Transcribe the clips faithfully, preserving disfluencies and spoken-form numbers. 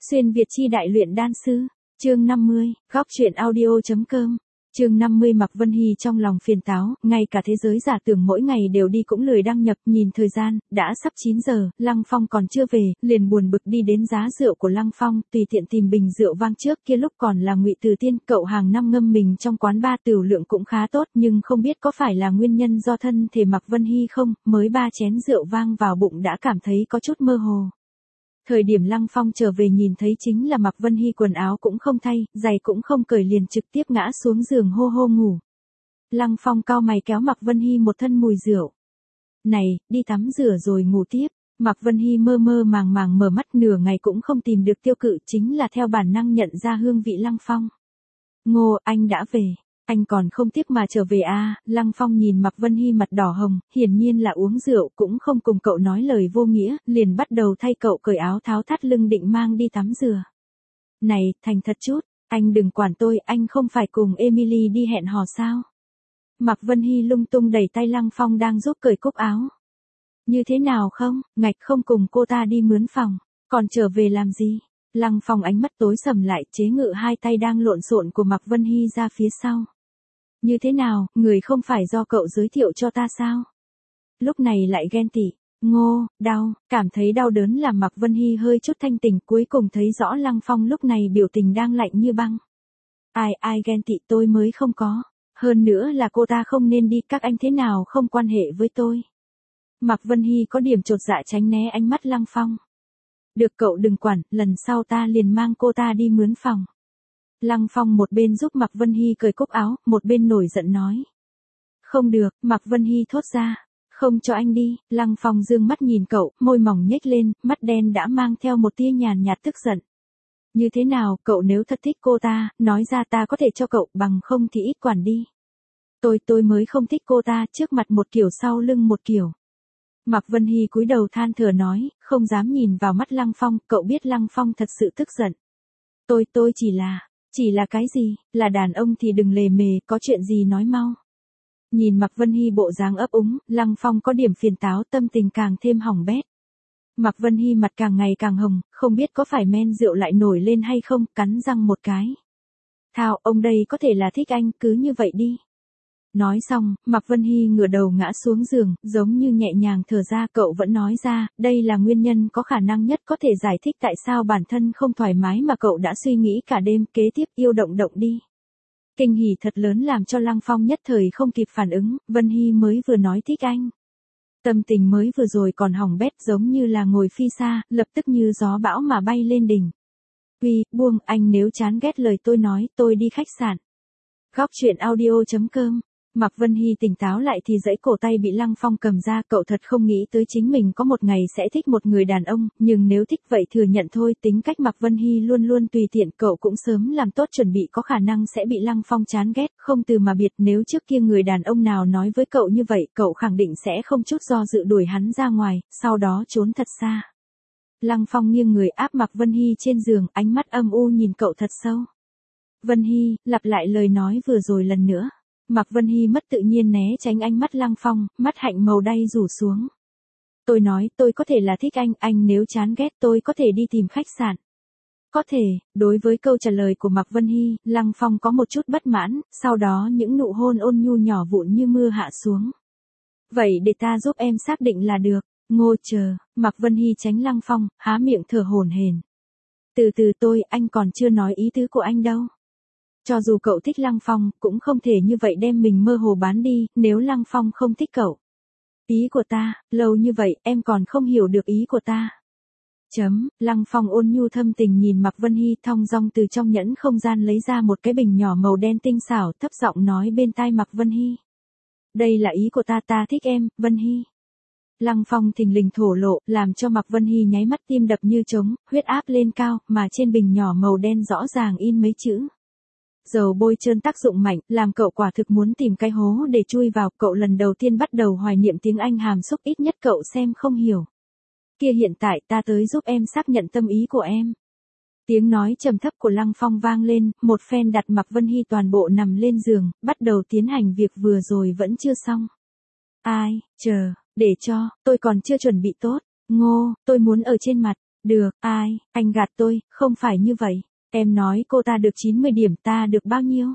Xuyên Việt chi đại luyện đan sư, chương năm mươi, góc truyện audio.com. Chương năm mươi. Mạc Vân Hy trong lòng phiền táo, ngay cả thế giới giả tưởng mỗi ngày đều đi cũng lười đăng nhập, nhìn thời gian, đã sắp chín giờ, Lăng Phong còn chưa về, liền buồn bực đi đến giá rượu của Lăng Phong, tùy tiện tìm bình rượu vang trước kia lúc còn là Ngụy Từ Tiên, cậu hàng năm ngâm mình trong quán ba tửu lượng cũng khá tốt, nhưng không biết có phải là nguyên nhân do thân thể Mạc Vân Hy không, mới ba chén rượu vang vào bụng đã cảm thấy có chút mơ hồ. Thời điểm Lăng Phong trở về nhìn thấy chính là Mạc Vân Hy quần áo cũng không thay, giày cũng không cởi liền trực tiếp ngã xuống giường hô hô ngủ. Lăng Phong cau mày kéo Mạc Vân Hy một thân mùi rượu. Này, đi tắm rửa rồi ngủ tiếp. Mạc Vân Hy mơ mơ màng màng mở mắt nửa ngày cũng không tìm được tiêu cự, chính là theo bản năng nhận ra hương vị Lăng Phong. Ngô, anh đã về. Anh còn không tiếc mà trở về à, Lăng Phong nhìn Mạc Vân Hy mặt đỏ hồng, hiển nhiên là uống rượu, cũng không cùng cậu nói lời vô nghĩa, liền bắt đầu thay cậu cởi áo tháo thắt lưng định mang đi tắm rửa. Này, thành thật chút, anh đừng quản tôi, anh không phải cùng Emily đi hẹn hò sao? Mạc Vân Hy lung tung đẩy tay Lăng Phong đang giúp cởi cúc áo. Như thế nào không, ngạch không cùng cô ta đi mướn phòng, còn trở về làm gì? Lăng Phong ánh mắt tối sầm lại, chế ngự hai tay đang lộn xộn của Mạc Vân Hy ra phía sau. Như thế nào, người không phải do cậu giới thiệu cho ta sao? Lúc này lại ghen tị, ngô, đau, cảm thấy đau đớn làm Mạc Vân Hy hơi chút thanh tỉnh, cuối cùng thấy rõ Lăng Phong lúc này biểu tình đang lạnh như băng. Ai ai ghen tị, tôi mới không có, hơn nữa là cô ta không nên đi, các anh thế nào không quan hệ với tôi. Mạc Vân Hy có điểm chột dạ tránh né ánh mắt Lăng Phong. Được cậu đừng quản, lần sau ta liền mang cô ta đi mướn phòng. Lăng Phong một bên giúp Mạc Vân Hy cởi cúc áo, một bên nổi giận nói. Không được, Mạc Vân Hy thốt ra. Không cho anh đi, Lăng Phong dương mắt nhìn cậu, môi mỏng nhếch lên, mắt đen đã mang theo một tia nhàn nhạt tức giận. Như thế nào, cậu nếu thật thích cô ta, nói ra ta có thể cho cậu, bằng không thì ít quản đi. Tôi tôi mới không thích cô ta, trước mặt một kiểu sau lưng một kiểu. Mạc Vân Hy cúi đầu than thở nói, không dám nhìn vào mắt Lăng Phong, cậu biết Lăng Phong thật sự tức giận. Tôi tôi chỉ là, chỉ là cái gì, là đàn ông thì đừng lề mề, có chuyện gì nói mau. Nhìn Mạc Vân Hy bộ dáng ấp úng, Lăng Phong có điểm phiền táo, tâm tình càng thêm hỏng bét. Mạc Vân Hy mặt càng ngày càng hồng, không biết có phải men rượu lại nổi lên hay không, cắn răng một cái. Thao, ông đây có thể là thích anh, cứ như vậy đi. Nói xong, Mạc Vân Hy ngửa đầu ngã xuống giường, giống như nhẹ nhàng thở ra, cậu vẫn nói ra, đây là nguyên nhân có khả năng nhất có thể giải thích tại sao bản thân không thoải mái mà cậu đã suy nghĩ cả đêm, kế tiếp yêu động động đi. Kinh hỉ thật lớn làm cho Lăng Phong nhất thời không kịp phản ứng, Vân Hy mới vừa nói thích anh. Tâm tình mới vừa rồi còn hỏng bét giống như là ngồi phi xa, lập tức như gió bão mà bay lên đỉnh. Uy, buông, anh nếu chán ghét lời tôi nói, tôi đi khách sạn. Góc truyện audio.com. Mạc Vân Hy tỉnh táo lại thì dãy cổ tay bị Lăng Phong cầm ra, cậu thật không nghĩ tới chính mình có một ngày sẽ thích một người đàn ông, nhưng nếu thích vậy thừa nhận thôi, tính cách Mạc Vân Hy luôn luôn tùy tiện, cậu cũng sớm làm tốt chuẩn bị có khả năng sẽ bị Lăng Phong chán ghét, không từ mà biệt, nếu trước kia người đàn ông nào nói với cậu như vậy, cậu khẳng định sẽ không chút do dự đuổi hắn ra ngoài, sau đó trốn thật xa. Lăng Phong nghiêng người áp Mạc Vân Hy trên giường, ánh mắt âm u nhìn cậu thật sâu. Vân Hy, lặp lại lời nói vừa rồi lần nữa. Mạc Vân Hy mất tự nhiên né tránh ánh mắt Lăng Phong, mắt hạnh màu đay rủ xuống. Tôi nói, tôi có thể là thích anh, anh nếu chán ghét tôi có thể đi tìm khách sạn. Có thể, đối với câu trả lời của Mạc Vân Hy, Lăng Phong có một chút bất mãn, sau đó những nụ hôn ôn nhu nhỏ vụn như mưa hạ xuống. Vậy để ta giúp em xác định là được, ngô chờ, Mạc Vân Hy tránh Lăng Phong, há miệng thở hổn hển. Từ từ tôi, anh còn chưa nói ý tứ của anh đâu. Cho dù cậu thích Lăng Phong, cũng không thể như vậy đem mình mơ hồ bán đi, nếu Lăng Phong không thích cậu. Ý của ta, lâu như vậy, em còn không hiểu được ý của ta. Chấm, Lăng Phong ôn nhu thâm tình nhìn Mạc Vân Hy, thong dong từ trong nhẫn không gian lấy ra một cái bình nhỏ màu đen tinh xảo, thấp giọng nói bên tai Mạc Vân Hy. Đây là ý của ta, ta thích em, Vân Hy. Lăng Phong thình lình thổ lộ, làm cho Mạc Vân Hy nháy mắt tim đập như trống, huyết áp lên cao, mà trên bình nhỏ màu đen rõ ràng in mấy chữ. Dầu bôi trơn tác dụng mạnh, làm cậu quả thực muốn tìm cái hố để chui vào, cậu lần đầu tiên bắt đầu hoài niệm tiếng Anh hàm xúc, ít nhất cậu xem không hiểu. Kia hiện tại ta tới giúp em xác nhận tâm ý của em. Tiếng nói trầm thấp của Lăng Phong vang lên, một phen đặt Mạc Vân Hy toàn bộ nằm lên giường, bắt đầu tiến hành việc vừa rồi vẫn chưa xong. Ai, chờ, để cho, tôi còn chưa chuẩn bị tốt, ngô, tôi muốn ở trên mặt. Được, ai, anh gạt tôi, không phải như vậy. Em nói cô ta được chín mươi điểm, ta được bao nhiêu?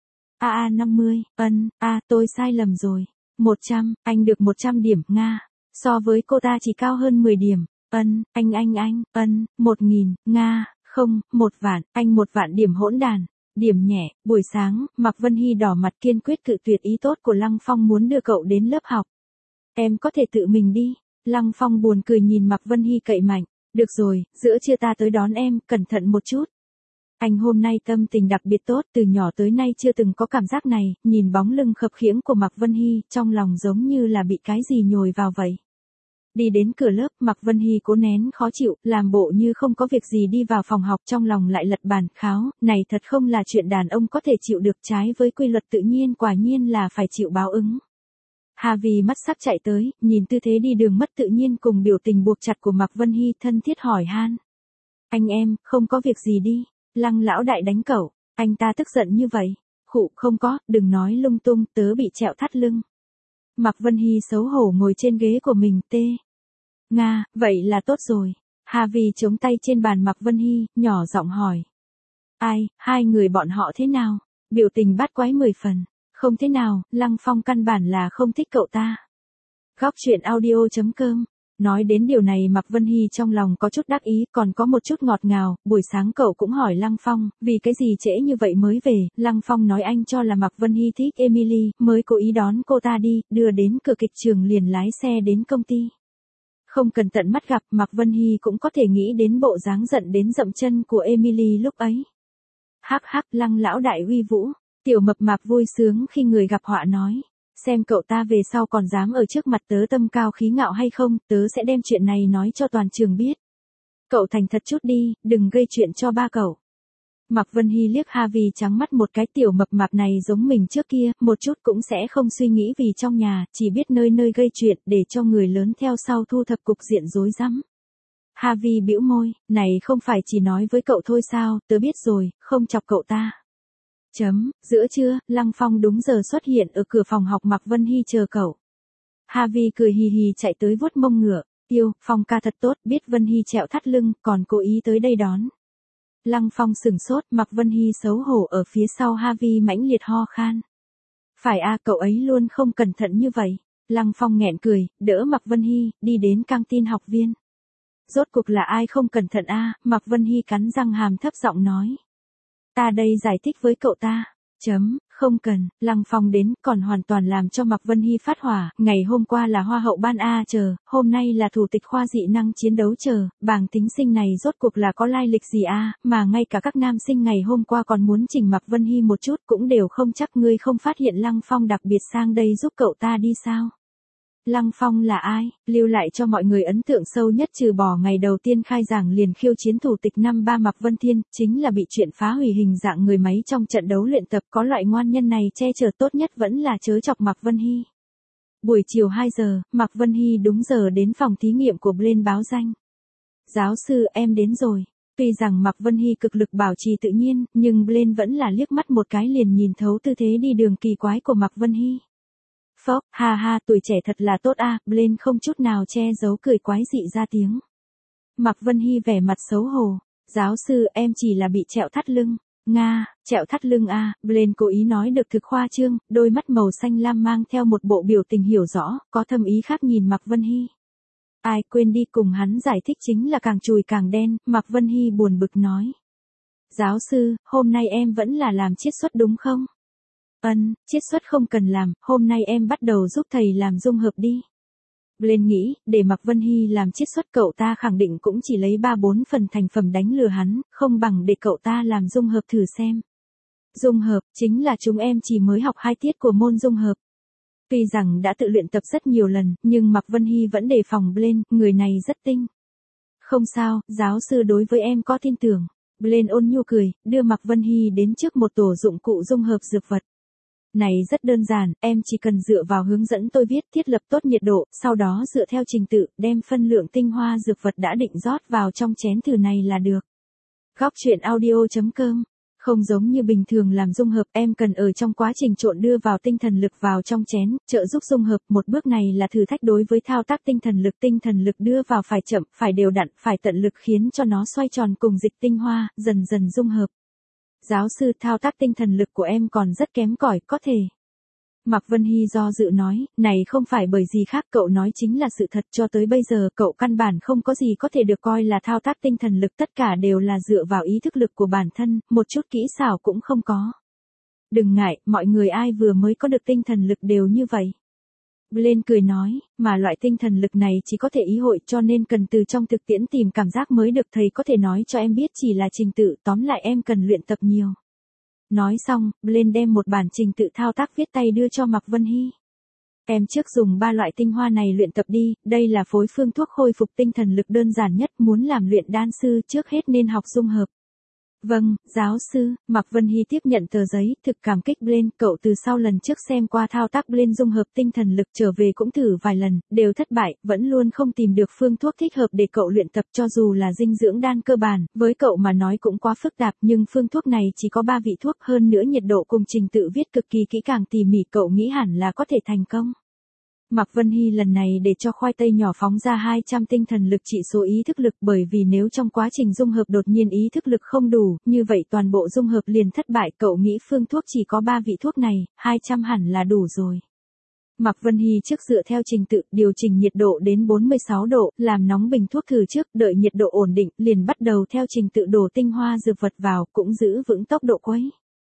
A a năm mươi, ân, a tôi sai lầm rồi. một trăm, anh được một trăm điểm, Nga. So với cô ta chỉ cao hơn mười điểm. Ân, anh anh anh, ân, một nghìn, Nga, không, một vạn, anh một vạn điểm hỗn đàn. Điểm nhẹ, buổi sáng, Mạc Vân Hy đỏ mặt kiên quyết cự tuyệt ý tốt của Lăng Phong muốn đưa cậu đến lớp học. Em có thể tự mình đi. Lăng Phong buồn cười nhìn Mạc Vân Hy cậy mạnh. Được rồi, giữa trưa ta tới đón em, cẩn thận một chút. Anh hôm nay tâm tình đặc biệt tốt, từ nhỏ tới nay chưa từng có cảm giác này, nhìn bóng lưng khập khiễng của Mạc Vân Hy, trong lòng giống như là bị cái gì nhồi vào vậy. Đi đến cửa lớp, Mạc Vân Hy cố nén khó chịu, làm bộ như không có việc gì đi vào phòng học, trong lòng lại lật bàn, kháo, này thật không là chuyện đàn ông có thể chịu được, trái với quy luật tự nhiên quả nhiên là phải chịu báo ứng. Hà Vì mắt sắp chạy tới, nhìn tư thế đi đường mất tự nhiên cùng biểu tình buộc chặt của Mạc Vân Hy thân thiết hỏi han. Anh em, không có việc gì đi, Lăng lão đại đánh cậu, anh ta tức giận như vậy. Khụ, không có, đừng nói lung tung, tớ bị trẹo thắt lưng. Mạc Vân Hy xấu hổ ngồi trên ghế của mình, tê. Nga, vậy là tốt rồi. Hà Vì chống tay trên bàn Mạc Vân Hy, nhỏ giọng hỏi. Ai, hai người bọn họ thế nào? Biểu tình bát quái mười phần. Không thế nào, Lăng Phong căn bản là không thích cậu ta. Góc truyện audio chấm com. Nói đến điều này Mạc Vân Hy trong lòng có chút đắc ý, còn có một chút ngọt ngào. Buổi sáng cậu cũng hỏi Lăng Phong, vì cái gì trễ như vậy mới về. Lăng Phong nói anh cho là Mạc Vân Hy thích Emily, mới cố ý đón cô ta đi, đưa đến cửa kịch trường liền lái xe đến công ty. Không cần tận mắt gặp, Mạc Vân Hy cũng có thể nghĩ đến bộ dáng giận đến dậm chân của Emily lúc ấy. Hắc hắc, Lăng lão đại uy vũ. Tiểu mập mạp vui sướng khi người gặp họa nói. Xem cậu ta về sau còn dám ở trước mặt tớ tâm cao khí ngạo hay không, tớ sẽ đem chuyện này nói cho toàn trường biết. Cậu thành thật chút đi, đừng gây chuyện cho ba cậu. Mạc Vân Hy liếc Hà Vì trắng mắt một cái, tiểu mập mạp này giống mình trước kia, một chút cũng sẽ không suy nghĩ vì trong nhà, chỉ biết nơi nơi gây chuyện để cho người lớn theo sau thu thập cục diện rối rắm. Hà Vi bĩu môi, này không phải chỉ nói với cậu thôi sao, tớ biết rồi, không chọc cậu ta. Chấm, giữa trưa, Lăng Phong đúng giờ xuất hiện ở cửa phòng học Mạc Vân Hy chờ cậu. Hà Vi cười hì hì chạy tới vuốt mông ngựa, yêu, Phong ca thật tốt, biết Vân Hy trẹo thắt lưng, còn cố ý tới đây đón. Lăng Phong sừng sốt, Mạc Vân Hy xấu hổ ở phía sau Hà Vi mãnh liệt ho khan. Phải a, cậu ấy luôn không cẩn thận như vậy. Lăng Phong nghẹn cười, đỡ Mạc Vân Hy, đi đến căng tin học viên. Rốt cuộc là ai không cẩn thận a? Mạc Vân Hy cắn răng hàm thấp giọng nói. Ta đây giải thích với cậu ta. Chấm, không cần, Lăng Phong đến, còn hoàn toàn làm cho Mạc Vân Hy phát hỏa, ngày hôm qua là hoa hậu ban A chờ, hôm nay là thủ tịch khoa dị năng chiến đấu chờ, bảng tính sinh này rốt cuộc là có lai lịch gì a, mà ngay cả các nam sinh ngày hôm qua còn muốn chỉnh Mạc Vân Hy một chút cũng đều không chắc, ngươi không phát hiện Lăng Phong đặc biệt sang đây giúp cậu ta đi sao? Lăng Phong là ai? Lưu lại cho mọi người ấn tượng sâu nhất trừ bỏ ngày đầu tiên khai giảng liền khiêu chiến thủ tịch năm ba Mạc Vân Thiên, chính là bị chuyện phá hủy hình dạng người máy trong trận đấu luyện tập, có loại ngoan nhân này che chở tốt nhất vẫn là chớ chọc Mạc Vân Hy. Buổi chiều hai giờ, Mạc Vân Hy đúng giờ đến phòng thí nghiệm của Blaine báo danh. Giáo sư, em đến rồi. Tuy rằng Mạc Vân Hy cực lực bảo trì tự nhiên, nhưng Blaine vẫn là liếc mắt một cái liền nhìn thấu tư thế đi đường kỳ quái của Mạc Vân Hy. Phốc, ha ha, tuổi trẻ thật là tốt a, à, Blaine không chút nào che giấu cười quái dị ra tiếng. Mạc Vân Hy vẻ mặt xấu hổ, giáo sư em chỉ là bị trẹo thắt lưng. Nga, trẹo thắt lưng a, à, Blaine cố ý nói được thực khoa trương, đôi mắt màu xanh lam mang theo một bộ biểu tình hiểu rõ, có thâm ý khác nhìn Mạc Vân Hy. Ai quên đi, cùng hắn giải thích chính là càng chùi càng đen, Mạc Vân Hy buồn bực nói. Giáo sư, hôm nay em vẫn là làm chiết xuất đúng không? Ân, chiết xuất không cần làm, hôm nay em bắt đầu giúp thầy làm dung hợp đi. Blaine nghĩ, để Mạc Vân Hy làm chiết xuất cậu ta khẳng định cũng chỉ lấy ba bốn phần thành phẩm đánh lừa hắn, không bằng để cậu ta làm dung hợp thử xem. Dung hợp, chính là chúng em chỉ mới học hai tiết của môn dung hợp. Tuy rằng đã tự luyện tập rất nhiều lần, nhưng Mạc Vân Hy vẫn đề phòng Blaine, người này rất tinh. Không sao, giáo sư đối với em có tin tưởng. Blaine ôn nhu cười, đưa Mạc Vân Hy đến trước một tổ dụng cụ dung hợp dược vật. Này rất đơn giản, em chỉ cần dựa vào hướng dẫn tôi viết, thiết lập tốt nhiệt độ, sau đó dựa theo trình tự, đem phân lượng tinh hoa dược vật đã định rót vào trong chén thử này là được. Góc truyện audio chấm com Không giống như bình thường làm dung hợp, em cần ở trong quá trình trộn đưa vào tinh thần lực vào trong chén, trợ giúp dung hợp. Một bước này là thử thách đối với thao tác tinh thần lực. Tinh thần lực đưa vào phải chậm, phải đều đặn, phải tận lực khiến cho nó xoay tròn cùng dịch tinh hoa, dần dần dung hợp. Giáo sư, thao tác tinh thần lực của em còn rất kém cỏi, có thể. Mạc Vân Hy do dự nói, này không phải bởi gì khác, cậu nói chính là sự thật. Cho tới bây giờ cậu căn bản không có gì có thể được coi là thao tác tinh thần lực, tất cả đều là dựa vào ý thức lực của bản thân, một chút kỹ xảo cũng không có. Đừng ngại, mọi người ai vừa mới có được tinh thần lực đều như vậy. Blaine cười nói, mà loại tinh thần lực này chỉ có thể ý hội, cho nên cần từ trong thực tiễn tìm cảm giác mới được. Thầy có thể nói cho em biết chỉ là trình tự, tóm lại em cần luyện tập nhiều. Nói xong, Blaine đem một bản trình tự thao tác viết tay đưa cho Mạc Vân Hy. Em trước dùng ba loại tinh hoa này luyện tập đi, đây là phối phương thuốc khôi phục tinh thần lực đơn giản nhất, muốn làm luyện đan sư trước hết nên học dung hợp. Vâng, giáo sư. Mạc Vân Hy tiếp nhận tờ giấy, thực cảm kích Blaine. Cậu từ sau lần trước xem qua thao tác Blaine dung hợp tinh thần lực trở về cũng thử vài lần, đều thất bại, vẫn luôn không tìm được phương thuốc thích hợp để cậu luyện tập. Cho dù là dinh dưỡng đan cơ bản, với cậu mà nói cũng quá phức tạp, nhưng phương thuốc này chỉ có ba vị thuốc, hơn nữa nhiệt độ cùng trình tự viết cực kỳ kỹ càng tỉ mỉ, cậu nghĩ hẳn là có thể thành công. Mạc Vân Hy lần này để cho khoai tây nhỏ phóng ra hai trăm tinh thần lực trị số ý thức lực, bởi vì nếu trong quá trình dung hợp đột nhiên ý thức lực không đủ, như vậy toàn bộ dung hợp liền thất bại. Cậu nghĩ phương thuốc chỉ có ba vị thuốc này, hai trăm hẳn là đủ rồi. Mạc Vân Hy trước dựa theo trình tự, điều chỉnh nhiệt độ đến bốn mươi sáu độ, làm nóng bình thuốc thử trước, đợi nhiệt độ ổn định, liền bắt đầu theo trình tự đổ tinh hoa dược vật vào, cũng giữ vững tốc độ quấy.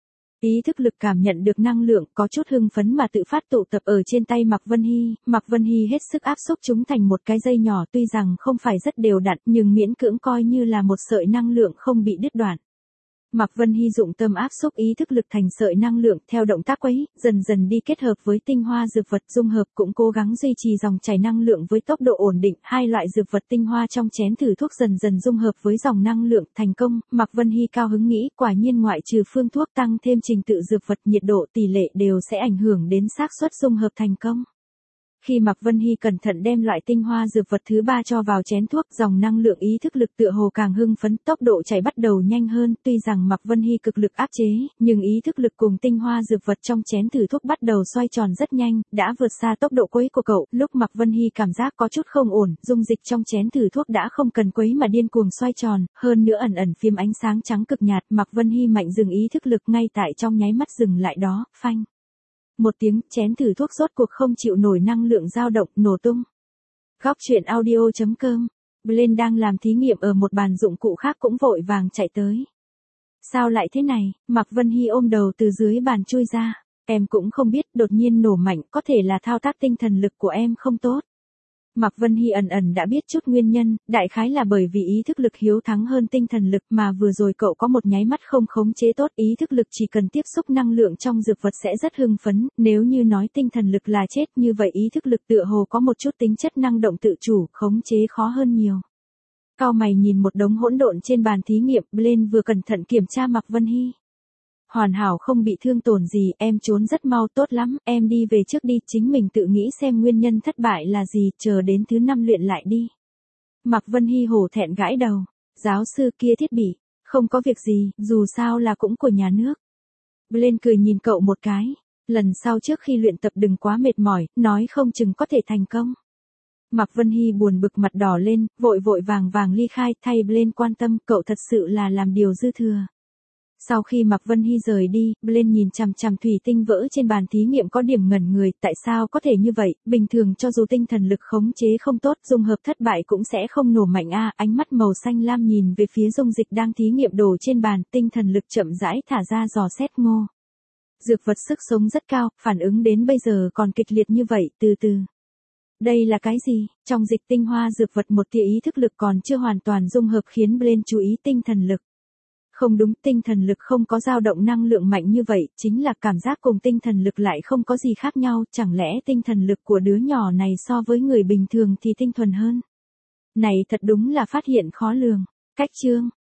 Ý thức lực cảm nhận được năng lượng, có chút hưng phấn mà tự phát tụ tập ở trên tay Mạc Vân Hy. Mạc Vân Hy hết sức áp xúc chúng thành một cái dây nhỏ, tuy rằng không phải rất đều đặn, nhưng miễn cưỡng coi như là một sợi năng lượng không bị đứt đoạn. Mạc Vân Hy dụng tâm áp xúc ý thức lực thành sợi năng lượng, theo động tác quấy, dần dần đi kết hợp với tinh hoa dược vật dung hợp, cũng cố gắng duy trì dòng chảy năng lượng với tốc độ ổn định. Hai loại dược vật tinh hoa trong chén thử thuốc dần dần dung hợp với dòng năng lượng, thành công. Mạc Vân Hy cao hứng nghĩ, quả nhiên ngoại trừ phương thuốc tăng thêm trình tự dược vật, nhiệt độ, tỷ lệ đều sẽ ảnh hưởng đến xác suất dung hợp thành công. Khi Mạc Vân Hy cẩn thận đem loại tinh hoa dược vật thứ ba cho vào chén thuốc, dòng năng lượng ý thức lực tựa hồ càng hưng phấn, tốc độ chảy bắt đầu nhanh hơn. Tuy rằng Mạc Vân Hy cực lực áp chế, nhưng ý thức lực cùng tinh hoa dược vật trong chén thử thuốc bắt đầu xoay tròn rất nhanh, đã vượt xa tốc độ quấy của cậu. Lúc Mạc Vân Hy cảm giác có chút không ổn, dung dịch trong chén thử thuốc đã không cần quấy mà điên cuồng xoay tròn, hơn nữa ẩn ẩn phim ánh sáng trắng cực nhạt. Mạc Vân Hy mạnh dừng ý thức lực, ngay tại trong nháy mắt dừng lại đó, phanh. Một tiếng, chén thử thuốc rốt cuộc không chịu nổi năng lượng dao động, nổ tung. Góc truyện audio chấm com. Blaine đang làm thí nghiệm ở một bàn dụng cụ khác cũng vội vàng chạy tới. Sao lại thế này? Mạc Vân Hy ôm đầu từ dưới bàn chui ra. Em cũng không biết, đột nhiên nổ mạnh, có thể là thao tác tinh thần lực của em không tốt. Mạc Vân Hy ẩn ẩn đã biết chút nguyên nhân, đại khái là bởi vì ý thức lực hiếu thắng hơn tinh thần lực, mà vừa rồi cậu có một nháy mắt không khống chế tốt. Ý thức lực chỉ cần tiếp xúc năng lượng trong dược vật sẽ rất hưng phấn, nếu như nói tinh thần lực là chết, như vậy ý thức lực tựa hồ có một chút tính chất năng động tự chủ, khống chế khó hơn nhiều. Cau mày nhìn một đống hỗn độn trên bàn thí nghiệm, Blaine vừa cẩn thận kiểm tra Mạc Vân Hy. Hoàn hảo, không bị thương tổn gì, em trốn rất mau, tốt lắm, em đi về trước đi, chính mình tự nghĩ xem nguyên nhân thất bại là gì, chờ đến thứ năm luyện lại đi. Mạc Vân Hy hổ thẹn gãi đầu, giáo sư kia thiết bị, không có việc gì, dù sao là cũng của nhà nước. Blaine cười nhìn cậu một cái, lần sau trước khi luyện tập đừng quá mệt mỏi, nói không chừng có thể thành công. Mạc Vân Hy buồn bực mặt đỏ lên, vội vội vàng vàng ly khai, thay Blaine quan tâm, cậu thật sự là làm điều dư thừa. Sau khi Mạc Vân Hy rời đi, Blaine nhìn chằm chằm thủy tinh vỡ trên bàn thí nghiệm có điểm ngẩn người, tại sao có thể như vậy, bình thường cho dù tinh thần lực khống chế không tốt, dung hợp thất bại cũng sẽ không nổ mạnh a. Ánh mắt màu xanh lam nhìn về phía dung dịch đang thí nghiệm đổ trên bàn, tinh thần lực chậm rãi thả ra dò xét ngô. Dược vật sức sống rất cao, phản ứng đến bây giờ còn kịch liệt như vậy, từ từ. Đây là cái gì? Trong dịch tinh hoa dược vật một tia ý thức lực còn chưa hoàn toàn dung hợp khiến Blaine chú ý tinh thần lực. Không đúng, tinh thần lực không có dao động năng lượng mạnh như vậy, chính là cảm giác cùng tinh thần lực lại không có gì khác nhau, chẳng lẽ tinh thần lực của đứa nhỏ này so với người bình thường thì tinh thuần hơn? Này thật đúng là phát hiện khó lường. Cách chương